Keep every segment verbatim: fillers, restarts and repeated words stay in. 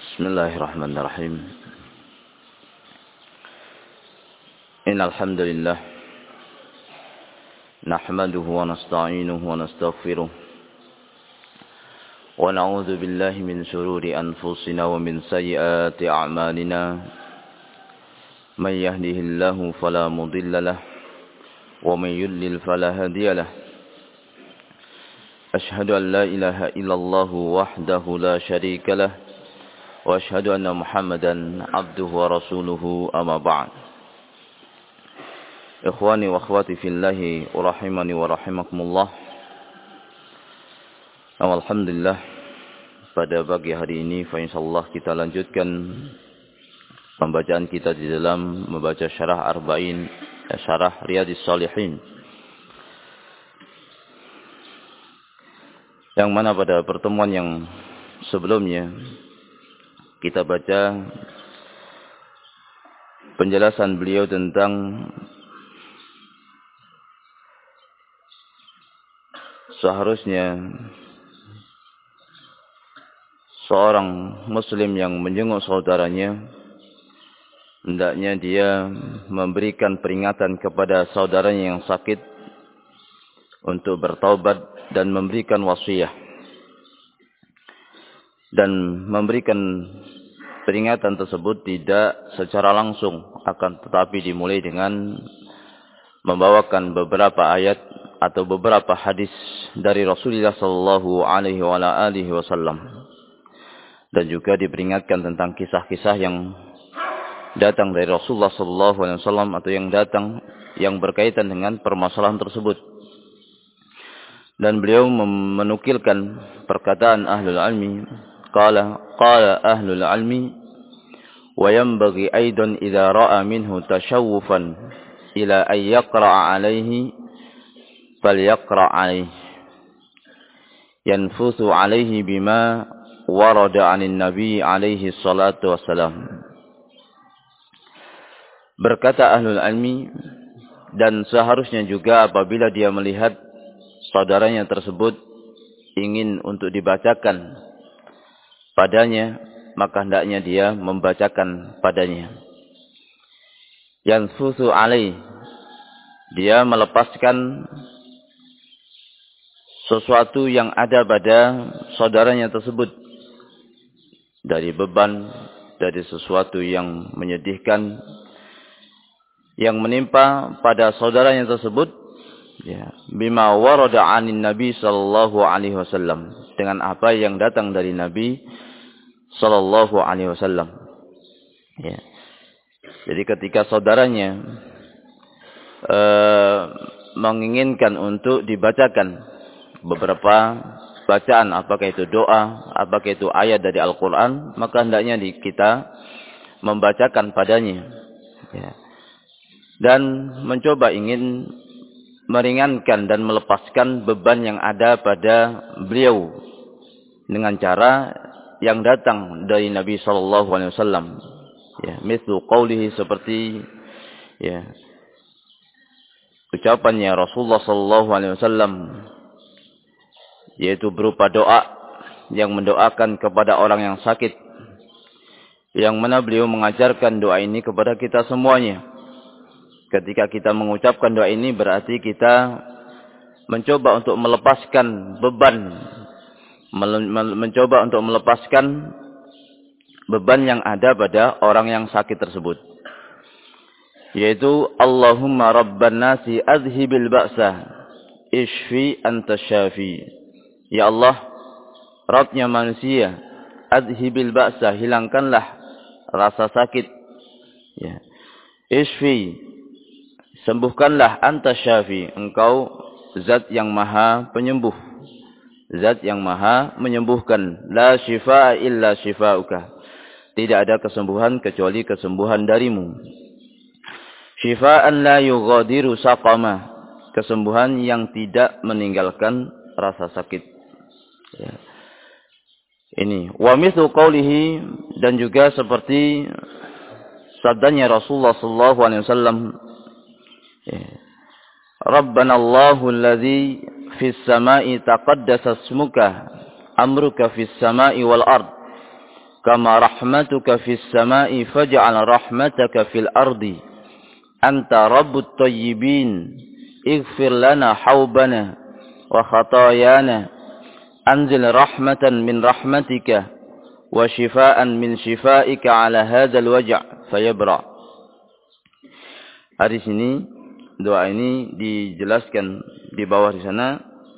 Bismillahirrahmanirrahim. Innal hamdalillah nahmaduhu wa nasta'inuhu wa nastaghfiruh wa na'udzu billahi min shururi anfusina wa min sayyiati a'malina. May yahdihillahu fala mudilla lahu wa may yudlil fala hadiya lahu. Ashhadu an la ilaha illallah wahdahu la syarika lahu wa ashhadu anna Muhammadan abduhu wa rasuluhu amma ba'd. Ikhwani wa akhwati fillahi rahimani wa rahimakumullah. Alhamdulillah, pada pagi hari ini fa insyaallah kita lanjutkan pembacaan kita di dalam membaca syarah Arba'in, syarah Riyadhis Shalihin. Yang mana pada pertemuan yang sebelumnya kita baca penjelasan beliau tentang seharusnya seorang muslim yang menjenguk saudaranya, hendaknya dia memberikan peringatan kepada saudaranya yang sakit untuk bertaubat dan memberikan wasiat, dan memberikan peringatan tersebut tidak secara langsung, akan tetapi dimulai dengan membawakan beberapa ayat atau beberapa hadis dari Rasulullah sallallahu alaihi wasallam, dan juga diperingatkan tentang kisah-kisah yang datang dari Rasulullah sallallahu alaihi wasallam atau yang datang yang berkaitan dengan permasalahan tersebut. Dan beliau menukilkan perkataan ahlul ilmi, qala qala ahlul ilmi wa yanbaghi aidan idza ra'a minhu tashawufan ila ay yaqra'a alaihi falyaqra' alaihi yanfusu alaihi bima warada 'anil nabi alaihi salatu wassalam. Berkata ahlul ilmi, dan seharusnya juga apabila dia melihat saudaranya tersebut ingin untuk dibacakan padanya, maka hendaknya dia membacakan padanya. Yanfusu alaih, dia melepaskan sesuatu yang ada pada saudaranya tersebut dari beban, dari sesuatu yang menyedihkan yang menimpa pada saudaranya tersebut, ya, bima warada 'anin nabi sallallahu alaihi wasallam, dengan apa yang datang dari Nabi sallallahu alaihi wasallam. Ya. Jadi ketika saudaranya uh, menginginkan untuk dibacakan beberapa bacaan, apakah itu doa, apakah itu ayat dari Al-Quran, maka hendaknya kita membacakan padanya, ya, dan mencoba ingin meringankan dan melepaskan beban yang ada pada beliau dengan cara yang datang dari Nabi sallallahu alaihi wasallam, ya, mithlu qaulihi, seperti ya ucapannya Rasulullah sallallahu alaihi wasallam, yaitu berupa doa yang mendoakan kepada orang yang sakit, yang mana beliau mengajarkan doa ini kepada kita semuanya. Ketika kita mengucapkan doa ini, berarti kita mencoba untuk melepaskan beban, mencoba untuk melepaskan beban yang ada pada orang yang sakit tersebut, yaitu Allahumma rabban nasi adhibil ba'sa ishfi anta syafi. Ya Allah, Rabbnya manusia, adhibil ba'sa, hilangkanlah rasa sakit, ya, ishfi, sembuhkanlah, anta syafi, engkau zat yang maha penyembuh, zat yang maha menyembuhkan. La syifaa illa syifauka, tidak ada kesembuhan kecuali kesembuhan darimu. Syifaan la yughadiru saqama, kesembuhan yang tidak meninggalkan rasa sakit. Ya. Ini wa mithlu qaulihi, dan juga seperti sabdanya Rasulullah sallallahu alaihi wasallam, ya, Rabbana Allahu alladzi fis samai taqaddasa ismuka amruka fis samai wal ard kama rahmatuka fis sama'i faj'al rahmataka fil ardi anta rabbut thayyibin ighfir lana haubana wa khatayana anzil rahmatan min rahmatika wa shifaan min shifaika ala hadzal waj' fayabra. Hadis ini, doa ini dijelaskan di bawah di sana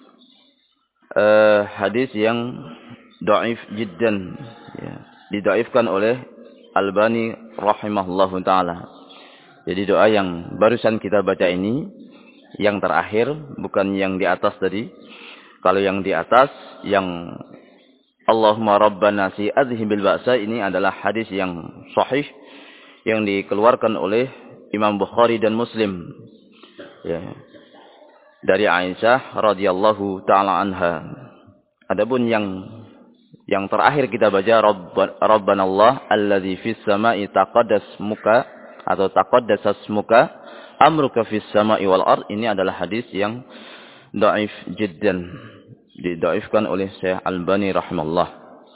uh, hadis yang dhaif jiddan, ya, didhaifkan oleh Albani rahimahullahu taala. Jadi doa yang barusan kita baca ini yang terakhir, bukan yang di atas tadi. Kalau yang di atas yang Allahumma rabbana si adhibil ba'sa ini adalah hadis yang sahih yang dikeluarkan oleh Imam Bukhari dan Muslim, ya, dari Aisyah radhiyallahu taala anha. Adapun yang yang terakhir kita baca Rabbana Allah alladzi fis sama'i taqaddas muka atau taqaddasas muka amruka fis sama'i wal ard, ini adalah hadis yang dhaif jiddan, didhaifkan oleh Syekh Albani rahimallah.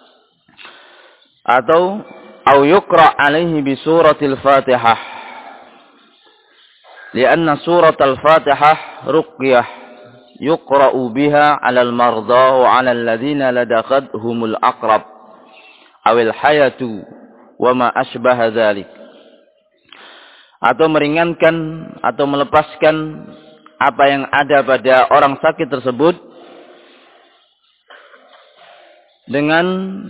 Atau au yuqra alaihi bi suratil Fatihah, lianna suratul Fatihah ruqyah yuqra'u biha 'alal marda wa 'alal ladzina ladaqadhumul aqrab awil hayatu wa ma asbaha dzalik. Atau meringankan atau melepaskan apa yang ada pada orang sakit tersebut dengan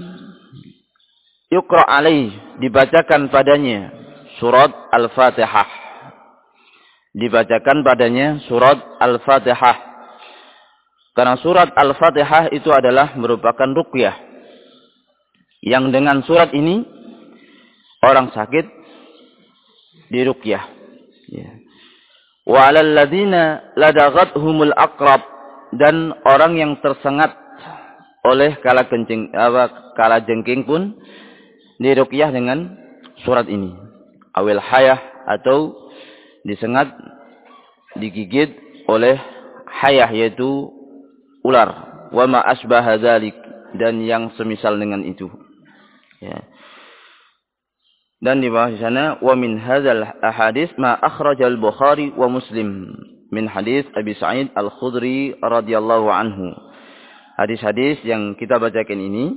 yuqra' alaih, dibacakan padanya surat Al-Fatihah. Dibacakan padanya surat Al-Fatihah. Karena surat Al-Fatihah itu adalah merupakan ruqyah. Yang dengan surat ini orang sakit diruqyah. Ya. Wa 'alal ladzina ladaghathumul aqrab, dan orang yang tersengat oleh kala kencing apa kala jengking pun diruqyah dengan surat ini. Awil hayah, atau disengat, digigit oleh hayah yaitu ular, wa ma asbaha dzalik, dan yang semisal dengan itu, ya. Dan di bawah sana wa min hadzal ahadits ma akhrajal Bukhari wa Muslim min hadis Abi Sa'id Al-Khudri radhiyallahu anhu. Hadis-hadis yang kita bacakan ini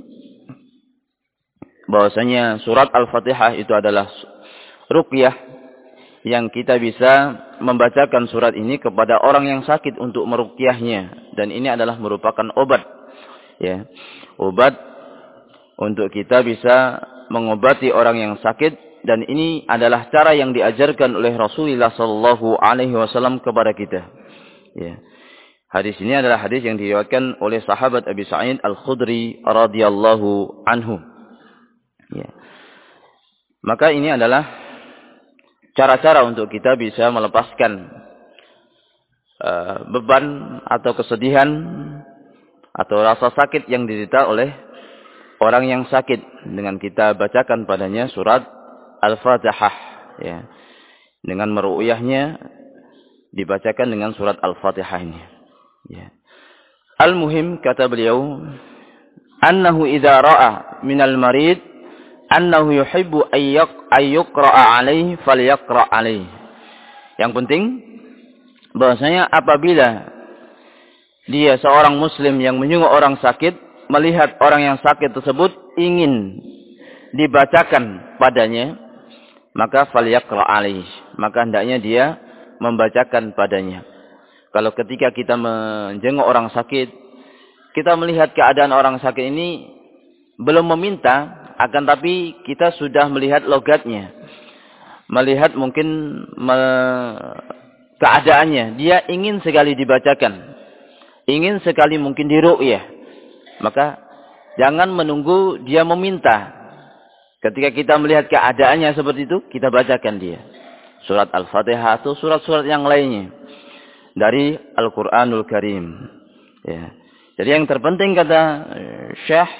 bahwasanya surat Al-Fatihah itu adalah ruqyah, yang kita bisa membacakan surat ini kepada orang yang sakit untuk meruqyahnya, dan ini adalah merupakan obat, ya, obat untuk kita bisa mengobati orang yang sakit, dan ini adalah cara yang diajarkan oleh Rasulullah sallallahu alaihi wasallam kepada kita, ya. Hadis ini adalah hadis yang diriwayatkan oleh sahabat Abi Sa'id Al-Khudri radhiyallahu anhu, ya. Maka ini adalah cara-cara untuk kita bisa melepaskan uh, beban atau kesedihan atau rasa sakit yang diderita oleh orang yang sakit, dengan kita bacakan padanya surat Al-Fatihah, ya. Dengan meru'yahnya dibacakan dengan surat Al-Fatihah ini, ya. Al-muhim, kata beliau, annahu idza ra'a minal marid annahu yuhibbu ayyuqra'a alaihi falyaqra' alaihi. Yang penting bahwasanya apabila dia seorang muslim yang menyungguh orang sakit, melihat orang yang sakit tersebut ingin dibacakan padanya, maka falyaqra' alaihi, maka hendaknya dia membacakan padanya. Kalau ketika kita menjenguk orang sakit, kita melihat keadaan orang sakit ini belum meminta, akan tapi kita sudah melihat logatnya, melihat mungkin me, keadaannya, dia ingin sekali dibacakan, ingin sekali mungkin diru'yah, maka jangan menunggu dia meminta. Ketika kita melihat keadaannya seperti itu, kita bacakan dia surat Al-Fatihah atau surat-surat yang lainnya dari Al-Quranul Karim, ya. Jadi yang terpenting, kata Syekh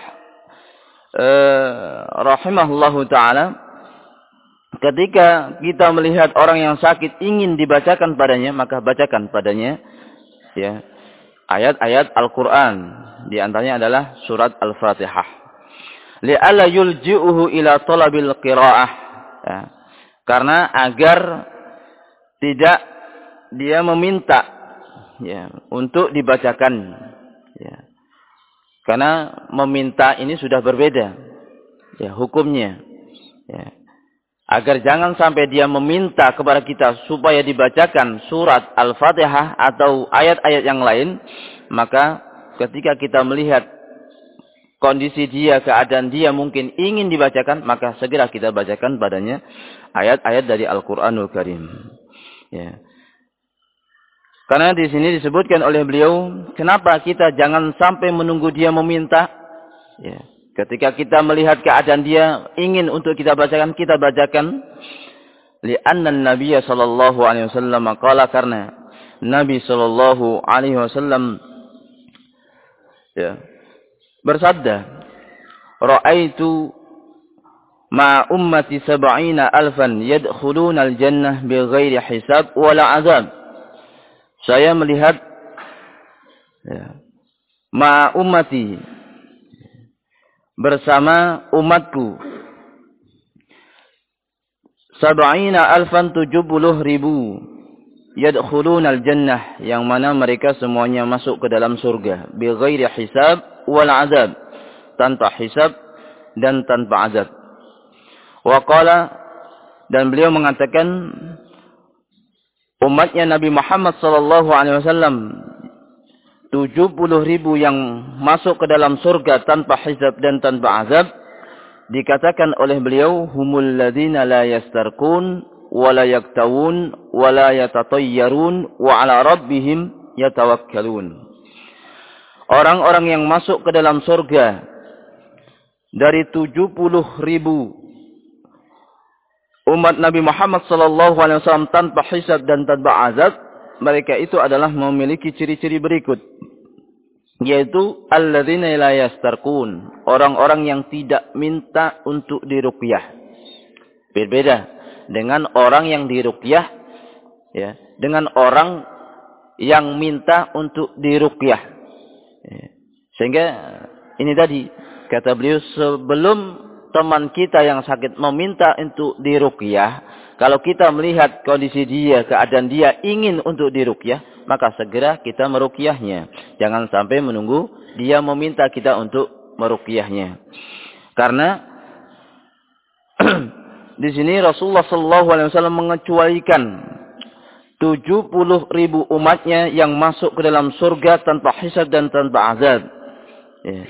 Uh, rahimahullahu ta'ala, ketika kita melihat orang yang sakit ingin dibacakan padanya, maka bacakan padanya, ya, ayat-ayat Al-Quran. Di antaranya adalah surat Al-Fatihah. li'alla yulji'uhu ila talabil qiraah. Ya. Karena agar tidak dia meminta ya untuk dibacakan. Ya. Karena meminta ini sudah berbeda ya hukumnya. Ya. Agar jangan sampai dia meminta kepada kita supaya dibacakan surat Al-Fatihah atau ayat-ayat yang lain, maka ketika kita melihat kondisi dia, keadaan dia mungkin ingin dibacakan, maka segera kita bacakan padanya ayat-ayat dari Al-Qur'anul Karim. Ya. Karena di sini disebutkan oleh beliau, kenapa kita jangan sampai menunggu dia meminta? Ya. Ketika kita melihat keadaan dia ingin untuk kita bacakan, kita bacakan. Li'anna an-nabiy sallallahu alaihi wasallam qala, karena Nabi sallallahu alaihi wasallam ya bersabda, ra'aitu ma ummati sab'ina alfan yadkhuluna al-jannah bighairi hisab wala azab. Saya melihat ya, ma ummati bersama umatku sab'ina alfan tujuh puluh ribu yadkhuluna al-jannah, yang mana mereka semuanya masuk ke dalam surga bighairi hisab wal azab, tanpa hisab dan tanpa azab. Wa qala, dan beliau mengatakan umatnya Nabi Muhammad sallallahu alaihi wasallam tujuh puluh ribu yang masuk ke dalam surga tanpa hisab dan tanpa azab. Dikatakan oleh beliau, humul ladzina la yastarqun wa la yaktawun wa la yatatayyarun wa ala rabbihim yatawakkalun. Orang-orang yang masuk ke dalam surga dari tujuh puluh ribu umat Nabi Muhammad sallallahu alaihi wasallam tanpa hisab dan tanpa azab, mereka itu adalah memiliki ciri-ciri berikut, yaitu alladzina la yastarqun, orang-orang yang tidak minta untuk diruqyah. Berbeda dengan orang yang diruqyah ya, dengan orang yang minta untuk diruqyah. Ya. Sehingga ini tadi kata beliau, sebelum teman kita yang sakit meminta untuk diruqyah, kalau kita melihat kondisi dia, keadaan dia ingin untuk diruqyah, maka segera kita meruqyahnya. Jangan sampai menunggu dia meminta kita untuk meruqyahnya. Karena di sini Rasulullah sallallahu alaihi wasallam mengecualikan tujuh puluh ribu umatnya yang masuk ke dalam surga tanpa hisab dan tanpa azab. Ya.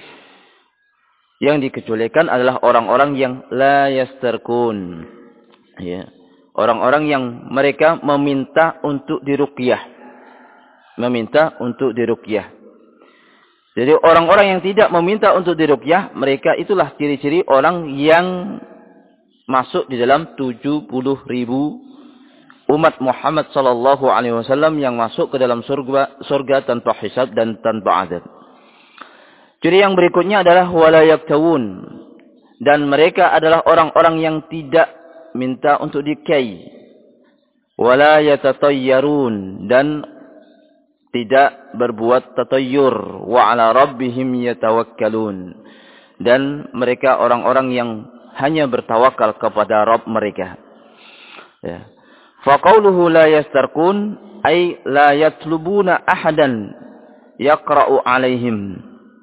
Yang dikecualikan adalah orang-orang yang la yastarqun. Ya. Orang-orang yang mereka meminta untuk diruqyah. Meminta untuk diruqyah. Jadi orang-orang yang tidak meminta untuk diruqyah, mereka itulah ciri-ciri orang yang masuk di dalam tujuh puluh ribu umat Muhammad sallallahu alaihi wasallam yang masuk ke dalam surga, surga tanpa hisab dan tanpa azab. Ciri yang berikutnya adalah wala yaktawun, dan mereka adalah orang-orang yang tidak minta untuk dikai, wala yatatayyarun, dan tidak berbuat tatayyur, wa ala rabbihim yatawakkalun, dan mereka orang-orang yang hanya bertawakal kepada Rabb mereka. Ya. Fa qauluhu la yastarqun ay la yatlubuna ahadan yaqra'u alaihim.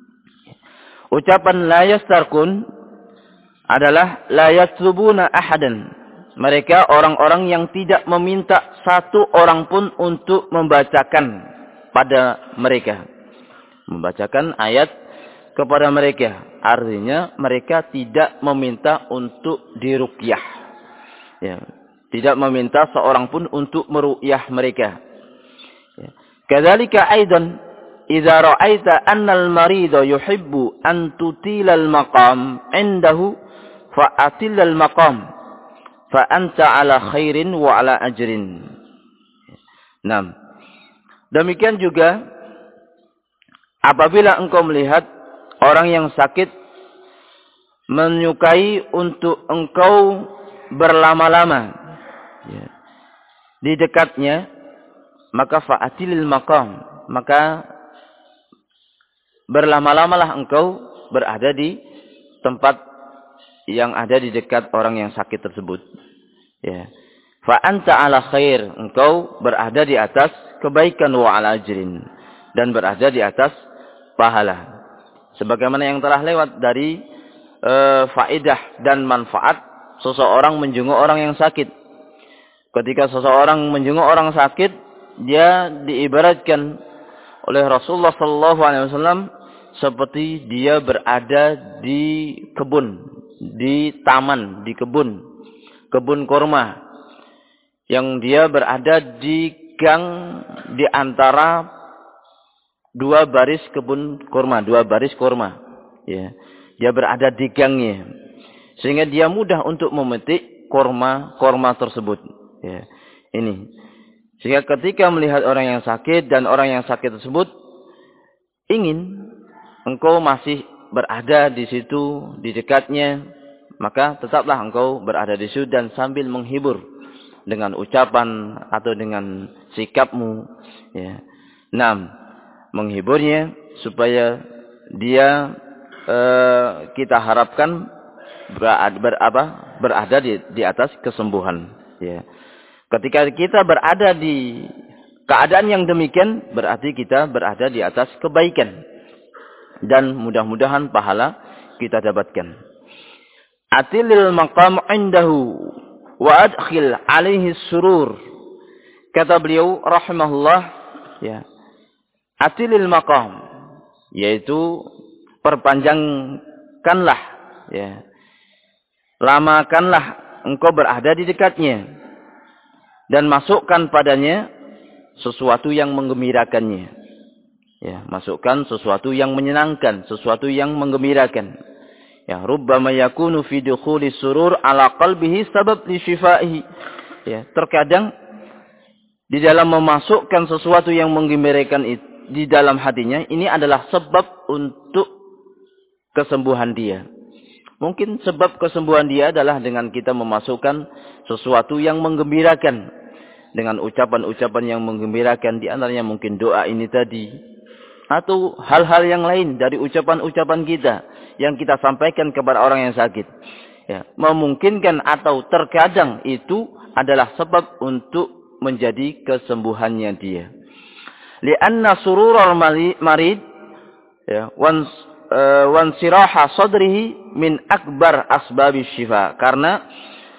Ucapan la yastarqun adalah la yatlubuna ahadan. Mereka orang-orang yang tidak meminta satu orang pun untuk membacakan pada mereka. Membacakan ayat kepada mereka. Artinya mereka tidak meminta untuk diruqyah. Ya. Tidak meminta seorang pun untuk meruqyah mereka. Ya. Kadzalika aidan idza ra'aita anna al-marida yuhibbu an tutila al-maqam 'indahu fa'atil al-maqam fa anta 'ala khairin wa 'ala ajrin. Naam. Demikian juga apabila engkau melihat orang yang sakit menyukai untuk engkau berlama-lama ya, di dekatnya, maka fa'atilil maqam, maka berlama-lamalah engkau berada di tempat yang ada di dekat orang yang sakit tersebut. Ya. Fa anta ala khair, engkau berada di atas kebaikan wa ala ajrin, dan berada di atas pahala. Sebagaimana yang telah lewat dari e, faedah dan manfaat seseorang menjenguk orang yang sakit. Ketika seseorang menjenguk orang sakit, dia diibaratkan oleh Rasulullah sallallahu alaihi wasallam seperti dia berada di kebun, di taman, di kebun, kebun kurma, yang dia berada di gang di antara dua baris kebun kurma, dua baris kurma. Ya, dia berada di gangnya, sehingga dia mudah untuk memetik kurma-kurma tersebut. Ya, ini. Sehingga ketika melihat orang yang sakit dan orang yang sakit tersebut ingin engkau masih berada di situ, di dekatnya, maka tetaplah engkau berada di situ dan sambil menghibur dengan ucapan atau dengan sikapmu. Ya. Enam, menghiburnya supaya dia eh, kita harapkan berada, ber, apa, berada di, di atas kesembuhan. Ya. Ketika kita berada di keadaan yang demikian, berarti kita berada di atas kebaikan. Dan mudah-mudahan pahala kita dapatkan. Atilil maqam indahu wa adkhil alaihi surur. Kata beliau rahimahullah, ya. Atilil maqam, yaitu perpanjangkanlah, ya. Lamakanlah engkau berada di dekatnya. Dan masukkan padanya sesuatu yang menggembirakannya. Ya, masukkan sesuatu yang menyenangkan, sesuatu yang menggembirakan. Ya, rubbama yakunu fi dukhuli surur ala qalbihi sabab li shifaihi. Ya, terkadang di dalam memasukkan sesuatu yang menggembirakan di dalam hatinya, ini adalah sebab untuk kesembuhan dia. Mungkin sebab kesembuhan dia adalah dengan kita memasukkan sesuatu yang menggembirakan. Dengan ucapan-ucapan yang menggembirakan, di antaranya mungkin doa ini tadi. Atau hal-hal yang lain dari ucapan-ucapan kita yang kita sampaikan kepada orang yang sakit. Ya, memungkinkan atau terkadang itu adalah sebab untuk menjadi kesembuhannya dia. Lianna surural marid ya, wan uh, wansiraha sadrihi min akbar asbabis syifa. Karena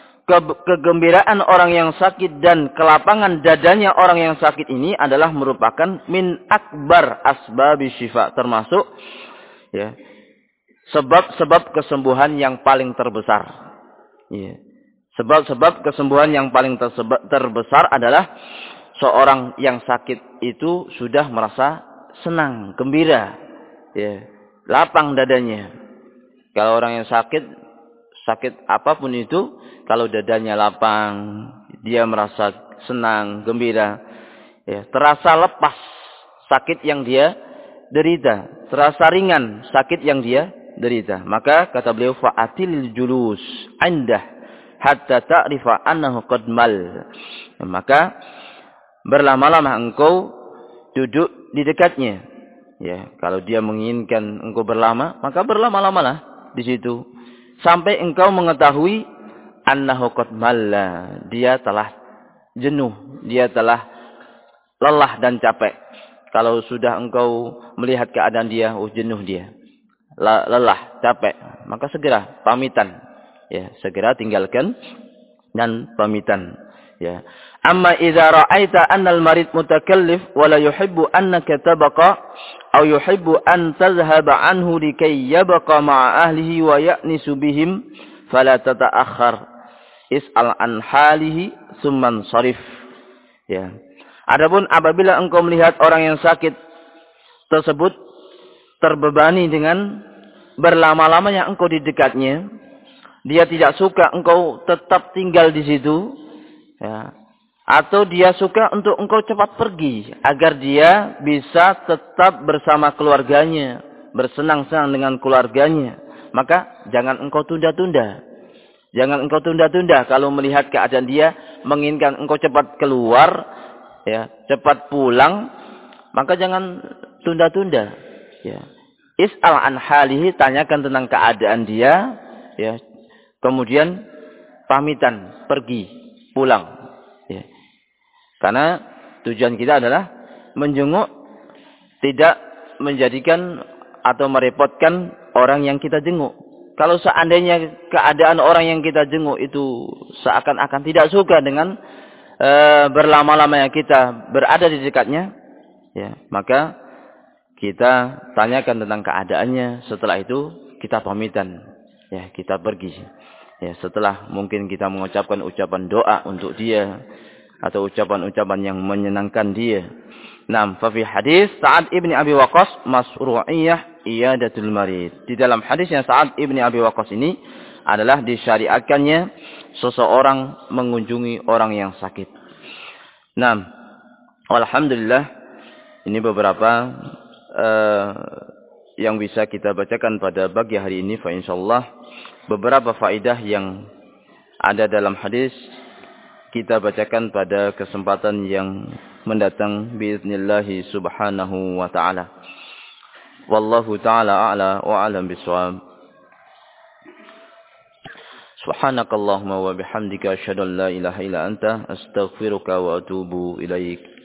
kegembiraan orang yang sakit dan kelapangan dadanya orang yang sakit ini adalah merupakan min akbar asbabis syifa, termasuk ya, sebab-sebab kesembuhan yang paling terbesar. Ya. Sebab-sebab kesembuhan yang paling terbesar adalah seorang yang sakit itu sudah merasa senang, gembira, ya, lapang dadanya. Kalau orang yang sakit, sakit apapun itu, kalau dadanya lapang, dia merasa senang, gembira, ya, terasa lepas sakit yang dia derita, terasa ringan sakit yang dia derita. Maka kata beliau, fa'atil julus andah hatta ta'rifa annahu qad mal. Ya, maka berlama-lama engkau duduk di dekatnya. Ya, kalau dia menginginkan engkau berlama, maka berlama-lamalah di situ sampai engkau mengetahui annahu qad malla, dia telah jenuh, dia telah lelah dan capek. Kalau sudah engkau melihat keadaan dia, oh jenuh dia, lelah, capek, maka segera pamitan, ya, segera tinggalkan dan pamitan, ya. Amma idza ra'aita anna al-marid mutakallif wa la yuhibbu annaka tabqa aw yuhibbu an tadhhaba anhu likay yabqa ma'a ahlihi wa ya'nisu bihim fala tata'akhkhar is'al an halihi summan sarif. Ya. Adapun apabila engkau melihat orang yang sakit tersebut terbebani dengan berlama-lamanya engkau di dekatnya, dia tidak suka engkau tetap tinggal di situ, ya, atau dia suka untuk engkau cepat pergi agar dia bisa tetap bersama keluarganya, bersenang-senang dengan keluarganya, maka jangan engkau tunda-tunda. Jangan engkau tunda-tunda kalau melihat keadaan dia menginginkan engkau cepat keluar, ya, cepat pulang, maka jangan tunda-tunda, ya. Is'al an halihi, tanyakan tentang keadaan dia, ya. kemudian pamitan, pergi, pulang. Ya. Karena tujuan kita adalah menjenguk, tidak menjadikan atau merepotkan orang yang kita jenguk. Kalau seandainya keadaan orang yang kita jenguk itu seakan-akan tidak suka dengan e, berlama-lamanya kita berada di dekatnya, ya, maka kita tanyakan tentang keadaannya. Setelah itu kita pamitan, ya, kita pergi. Ya, setelah mungkin kita mengucapkan ucapan doa untuk dia atau ucapan-ucapan yang menyenangkan dia. Naam, fa fi hadis Sa'ad ibn Abi Waqqas masru'iyah iyadatul marid. Di dalam hadisnya Sa'ad ibn Abi Waqqas ini adalah disyariatkannya seseorang mengunjungi orang yang sakit. Naam. Alhamdulillah, ini beberapa uh, yang bisa kita bacakan pada pagi hari ini. Fa insyaallah beberapa faedah yang ada dalam hadis kita bacakan pada kesempatan yang mendatang biiznillah subhanahu wa ta'ala. Wallahu ta'ala a'la wa a'lam bisawab. Subhanakallahumma wa bihamdika asyhadu an la ilaha illa anta astaghfiruka wa atubu ilaik.